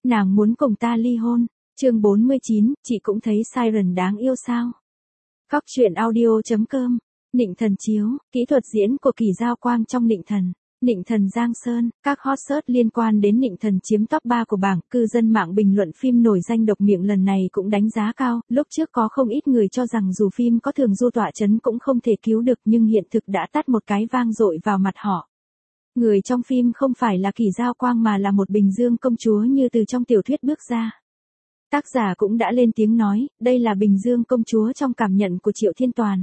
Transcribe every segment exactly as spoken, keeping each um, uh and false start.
Nàng muốn cùng ta ly hôn. Chương bốn mươi chín, chị cũng thấy Siren đáng yêu sao? Góc truyện audio chấm com. Nịnh Thần chiếu, kỹ thuật diễn của Kỳ Giao Quang trong Nịnh Thần. Nịnh Thần Giang Sơn, các hot search liên quan đến Nịnh Thần chiếm top ba của bảng, cư dân mạng bình luận phim nổi danh độc miệng lần này cũng đánh giá cao, lúc trước có không ít người cho rằng dù phim có Thường Du tọa chấn cũng không thể cứu được nhưng hiện thực đã tát một cái vang dội vào mặt họ. Người trong phim không phải là Kỳ Giao Quang mà là một Bình Dương công chúa như từ trong tiểu thuyết bước ra. Tác giả cũng đã lên tiếng nói, đây là Bình Dương công chúa trong cảm nhận của Triệu Thiên Toàn.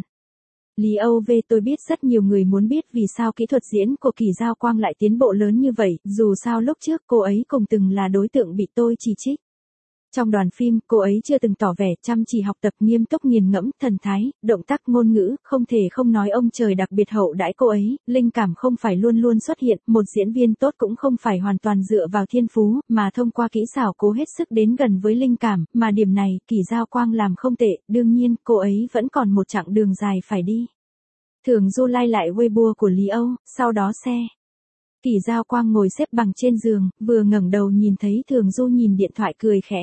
Lý Âu V, tôi biết rất nhiều người muốn biết vì sao kỹ thuật diễn của Kỳ Giao Quang lại tiến bộ lớn như vậy, dù sao lúc trước cô ấy cũng từng là đối tượng bị tôi chỉ trích. Trong đoàn phim, cô ấy chưa từng tỏ vẻ chăm chỉ học tập, nghiêm túc nghiền ngẫm, thần thái, động tác, ngôn ngữ, không thể không nói ông trời đặc biệt hậu đãi cô ấy, linh cảm không phải luôn luôn xuất hiện, một diễn viên tốt cũng không phải hoàn toàn dựa vào thiên phú, mà thông qua kỹ xảo cố hết sức đến gần với linh cảm, mà điểm này, Kỳ Giao Quang làm không tệ, đương nhiên, cô ấy vẫn còn một chặng đường dài phải đi. Thường Du like lại Weibo của Lý Âu, sau đó xe. Kỳ Giao Quang ngồi xếp bằng trên giường, vừa ngẩng đầu nhìn thấy Thường Du nhìn điện thoại cười khẽ.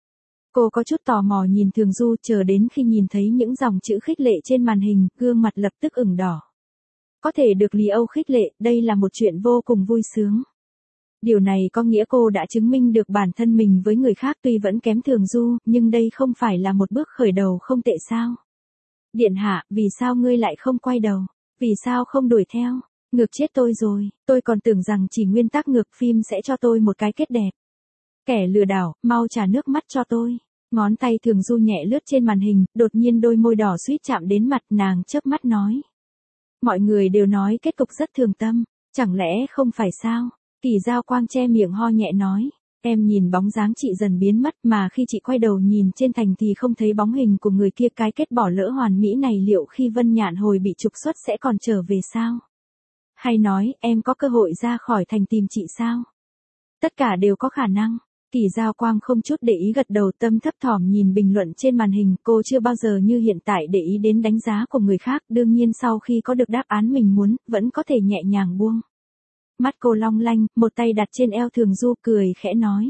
Cô có chút tò mò nhìn Thường Du, chờ đến khi nhìn thấy những dòng chữ khích lệ trên màn hình, gương mặt lập tức ửng đỏ. Có thể được Lý Âu khích lệ, đây là một chuyện vô cùng vui sướng. Điều này có nghĩa cô đã chứng minh được bản thân mình với người khác, tuy vẫn kém Thường Du, nhưng đây không phải là một bước khởi đầu không tệ sao? Điện hạ, vì sao ngươi lại không quay đầu? Vì sao không đuổi theo? Ngược chết tôi rồi, tôi còn tưởng rằng chỉ nguyên tắc ngược phim sẽ cho tôi một cái kết đẹp. Kẻ lừa đảo, mau trả nước mắt cho tôi. Ngón tay Thường Du nhẹ lướt trên màn hình, đột nhiên đôi môi đỏ suýt chạm đến mặt, nàng chớp mắt nói. Mọi người đều nói kết cục rất thường tâm, chẳng lẽ không phải sao? Kỳ Giao Quang che miệng ho nhẹ nói. Em nhìn bóng dáng chị dần biến mất mà khi chị quay đầu nhìn trên thành thì không thấy bóng hình của người kia, cái kết bỏ lỡ hoàn mỹ này liệu khi Vân Nhạn hồi bị trục xuất sẽ còn trở về sao? Hay nói, em có cơ hội ra khỏi thành tìm chị sao? Tất cả đều có khả năng. Kỳ Giao Quang không chút để ý gật đầu, tâm thấp thỏm nhìn bình luận trên màn hình, cô chưa bao giờ như hiện tại để ý đến đánh giá của người khác, đương nhiên sau khi có được đáp án mình muốn, vẫn có thể nhẹ nhàng buông. Mắt cô long lanh, một tay đặt trên eo Thường Du, cười khẽ nói.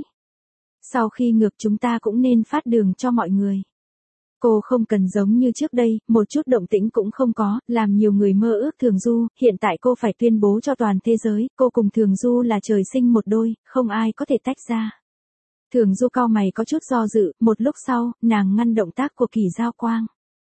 Sau khi ngược chúng ta cũng nên phát đường cho mọi người. Cô không cần giống như trước đây, một chút động tĩnh cũng không có, làm nhiều người mơ ước Thường Du, hiện tại cô phải tuyên bố cho toàn thế giới, cô cùng Thường Du là trời sinh một đôi, không ai có thể tách ra. Thường Du cau mày có chút do dự, một lúc sau, nàng ngăn động tác của Kỳ Giao Quang.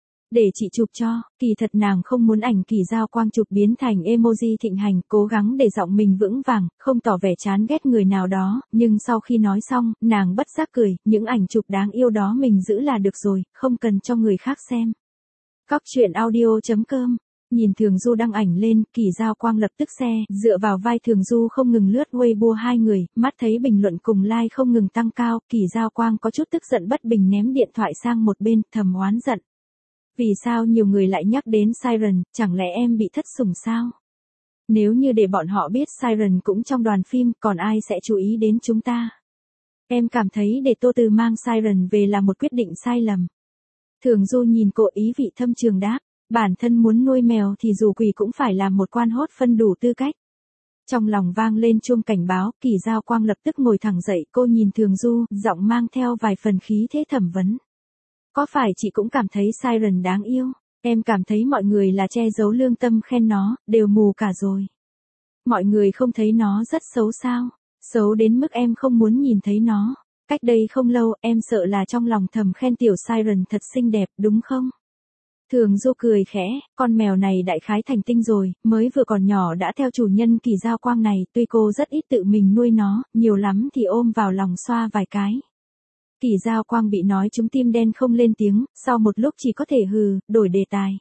Để chị chụp cho, kỳ thật nàng không muốn ảnh Kỳ Giao Quang chụp biến thành emoji thịnh hành, cố gắng để giọng mình vững vàng, không tỏ vẻ chán ghét người nào đó, nhưng sau khi nói xong, nàng bất giác cười, những ảnh chụp đáng yêu đó mình giữ là được rồi, không cần cho người khác xem. Góc truyện audio chấm com. Nhìn Thường Du đăng ảnh lên, Kỳ Giao Quang lập tức xe, dựa vào vai Thường Du không ngừng lướt Weibo hai người, mắt thấy bình luận cùng like không ngừng tăng cao, Kỳ Giao Quang có chút tức giận bất bình ném điện thoại sang một bên, thầm oán giận. Vì sao nhiều người lại nhắc đến Siren, chẳng lẽ em bị thất sủng sao? Nếu như để bọn họ biết Siren cũng trong đoàn phim, còn ai sẽ chú ý đến chúng ta? Em cảm thấy để Tô Từ mang Siren về là một quyết định sai lầm. Thường Du nhìn cô ý vị thâm trường đáp. Bản thân muốn nuôi mèo thì dù quỷ cũng phải là một quan hốt phân đủ tư cách. Trong lòng vang lên chuông cảnh báo, Kỳ Giao Quang lập tức ngồi thẳng dậy, cô nhìn Thường Du, giọng mang theo vài phần khí thế thẩm vấn. Có phải chị cũng cảm thấy Siren đáng yêu? Em cảm thấy mọi người là che giấu lương tâm khen nó, đều mù cả rồi. Mọi người không thấy nó rất xấu sao? Xấu đến mức em không muốn nhìn thấy nó. Cách đây không lâu, em sợ là trong lòng thầm khen tiểu Siren thật xinh đẹp, đúng không? Thường Du cười khẽ, con mèo này đại khái thành tinh rồi, mới vừa còn nhỏ đã theo chủ nhân Kỳ Giao Quang này, tuy cô rất ít tự mình nuôi nó, nhiều lắm thì ôm vào lòng xoa vài cái. Kỳ Giao Quang bị nói trúng tim đen không lên tiếng, sau một lúc chỉ có thể hừ, đổi đề tài.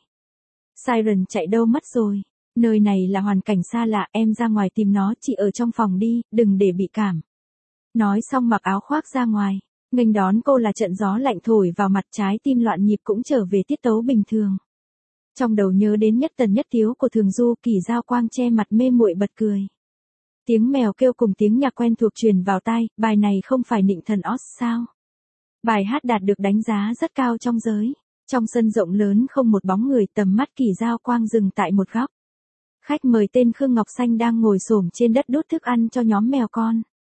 Siren chạy đâu mất rồi? Nơi này là hoàn cảnh xa lạ, em ra ngoài tìm nó, chị ở trong phòng đi, đừng để bị cảm. Nói xong mặc áo khoác ra ngoài. Nghênh đón cô là trận gió lạnh thổi vào mặt, trái tim loạn nhịp cũng trở về tiết tấu bình thường. Trong đầu nhớ đến nhất tần nhất tiếu của Thường Du, Kỳ Giao Quang che mặt mê muội bật cười. Tiếng mèo kêu cùng tiếng nhạc quen thuộc truyền vào tai, bài này không phải Nịnh Thần Oz sao? Bài hát đạt được đánh giá rất cao trong giới. Trong sân rộng lớn không một bóng người, tầm mắt Kỳ Giao Quang dừng tại một góc. Khách mời tên Khương Ngọc Xanh đang ngồi xổm trên đất đút thức ăn cho nhóm mèo con.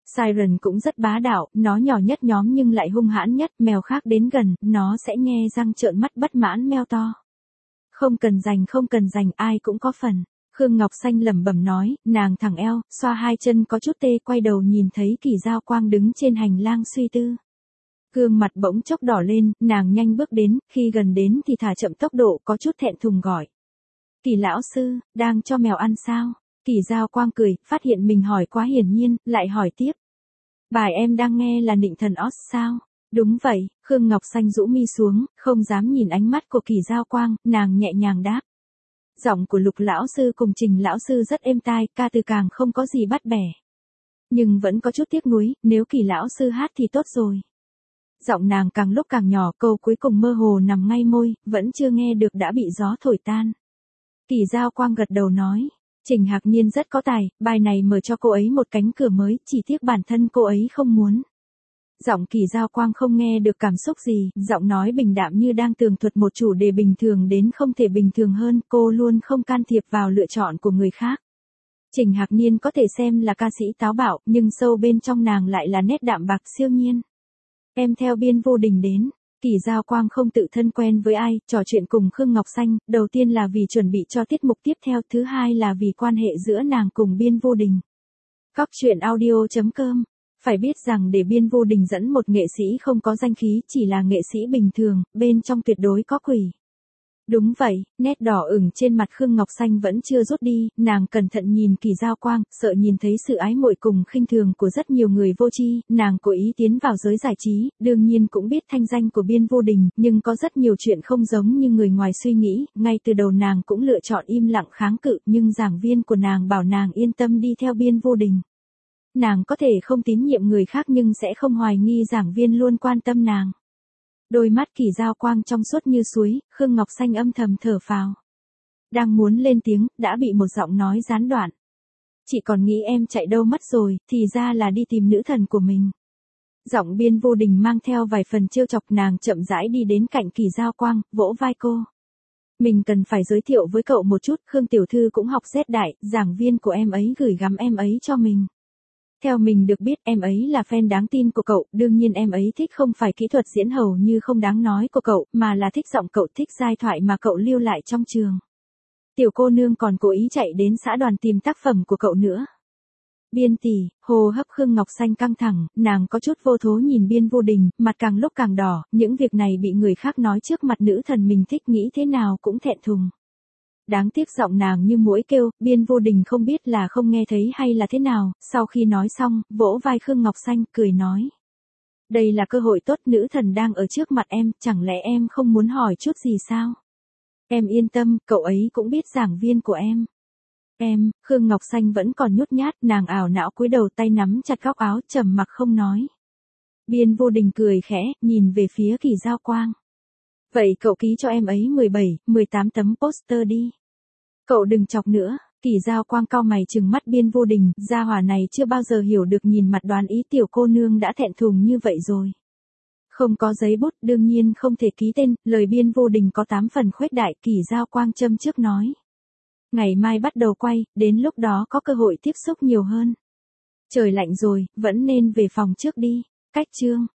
Siren cũng rất bá đạo, nó nhỏ nhất nhóm nhưng lại hung hãn nhất, mèo khác đến gần, nó sẽ nhe răng trợn mắt bất mãn meo to. Không cần giành không cần giành, ai cũng có phần. Khương Ngọc Xanh lẩm bẩm nói, nàng thẳng eo, xoa hai chân có chút tê, quay đầu nhìn thấy Kỳ Giao Quang đứng trên hành lang suy tư. Gương mặt bỗng chốc đỏ lên, nàng nhanh bước đến, khi gần đến thì thả chậm tốc độ, có chút thẹn thùng gọi. Kỳ lão sư, đang cho mèo ăn sao? Kỳ Giao Quang cười, phát hiện mình hỏi quá hiển nhiên, lại hỏi tiếp. Bài em đang nghe là Nịnh Thần Oz sao? Đúng vậy, Khương Ngọc Xanh rũ mi xuống, không dám nhìn ánh mắt của Kỳ Giao Quang, nàng nhẹ nhàng đáp. Giọng của Lục lão sư cùng Trình lão sư rất êm tai, ca từ càng không có gì bắt bẻ. Nhưng vẫn có chút tiếc nuối, nếu Kỳ lão sư hát thì tốt rồi. Giọng nàng càng lúc càng nhỏ, câu cuối cùng mơ hồ nằm ngay môi, vẫn chưa nghe được đã bị gió thổi tan. Kỳ Giao Quang gật đầu nói, Trình Hạc Niên rất có tài, bài này mở cho cô ấy một cánh cửa mới, chỉ tiếc bản thân cô ấy không muốn. Giọng Kỳ Giao Quang không nghe được cảm xúc gì, giọng nói bình đạm như đang tường thuật một chủ đề bình thường đến không thể bình thường hơn, cô luôn không can thiệp vào lựa chọn của người khác. Trình Hạc Niên có thể xem là ca sĩ táo bạo, nhưng sâu bên trong nàng lại là nét đạm bạc siêu nhiên. Em theo Biên Vô Đình đến. Kỳ Giao Quang không tự thân quen với ai, trò chuyện cùng Khương Ngọc Xanh, đầu tiên là vì chuẩn bị cho tiết mục tiếp theo, thứ hai là vì quan hệ giữa nàng cùng Biên Vô Đình. Cóc truyện audio chấm com. Phải biết rằng để Biên Vô Đình dẫn một nghệ sĩ không có danh khí, chỉ là nghệ sĩ bình thường, bên trong tuyệt đối có quỷ. Đúng vậy, nét đỏ ửng trên mặt Khương Ngọc Xanh vẫn chưa rút đi, nàng cẩn thận nhìn Kỳ Giao Quang, sợ nhìn thấy sự ái muội cùng khinh thường của rất nhiều người vô tri, nàng cố ý tiến vào giới giải trí, đương nhiên cũng biết thanh danh của Biên Vô Đình, nhưng có rất nhiều chuyện không giống như người ngoài suy nghĩ, ngay từ đầu nàng cũng lựa chọn im lặng kháng cự, nhưng giảng viên của nàng bảo nàng yên tâm đi theo Biên Vô Đình. Nàng có thể không tín nhiệm người khác nhưng sẽ không hoài nghi giảng viên luôn quan tâm nàng. Đôi mắt Kỳ Giao Quang trong suốt như suối, Khương Ngọc Xanh âm thầm thở phào. Đang muốn lên tiếng, đã bị một giọng nói gián đoạn. Chị còn nghĩ em chạy đâu mất rồi, thì ra là đi tìm nữ thần của mình. Giọng Biên Vô Đình mang theo vài phần trêu chọc, nàng chậm rãi đi đến cạnh Kỳ Giao Quang, vỗ vai cô. Mình cần phải giới thiệu với cậu một chút, Khương tiểu thư cũng học Z đại, giảng viên của em ấy gửi gắm em ấy cho mình. Theo mình được biết em ấy là fan đáng tin của cậu, đương nhiên em ấy thích không phải kỹ thuật diễn hầu như không đáng nói của cậu, mà là thích giọng cậu, thích giai thoại mà cậu lưu lại trong trường. Tiểu cô nương còn cố ý chạy đến xã đoàn tìm tác phẩm của cậu nữa. Biên tỷ, hô hấp Khương Ngọc Xanh căng thẳng, nàng có chút vô thố nhìn Biên Vô Đình, mặt càng lúc càng đỏ, những việc này bị người khác nói trước mặt nữ thần mình thích nghĩ thế nào cũng thẹn thùng. Đáng tiếc giọng nàng như muỗi kêu, Biên Vô Đình không biết là không nghe thấy hay là thế nào, sau khi nói xong, vỗ vai Khương Ngọc Xanh, cười nói. Đây là cơ hội tốt, nữ thần đang ở trước mặt em, chẳng lẽ em không muốn hỏi chút gì sao? Em yên tâm, cậu ấy cũng biết giảng viên của em. Em, Khương Ngọc Xanh vẫn còn nhút nhát, nàng ảo não cúi đầu, tay nắm chặt góc áo, trầm mặc không nói. Biên Vô Đình cười khẽ, nhìn về phía Kỳ Giao Quang. Vậy cậu ký cho em ấy mười bảy, mười tám tấm poster đi. Cậu đừng chọc nữa. Kỳ Giao Quang cau mày trừng mắt Biên Vô Đình, gia hỏa này chưa bao giờ hiểu được nhìn mặt đoán ý tiểu cô nương đã thẹn thùng như vậy rồi. Không có giấy bút, đương nhiên không thể ký tên, lời Biên Vô Đình có tám phần khuếch đại, Kỳ Giao Quang châm trước nói. Ngày mai bắt đầu quay, đến lúc đó có cơ hội tiếp xúc nhiều hơn. Trời lạnh rồi, vẫn nên về phòng trước đi. Cách chương.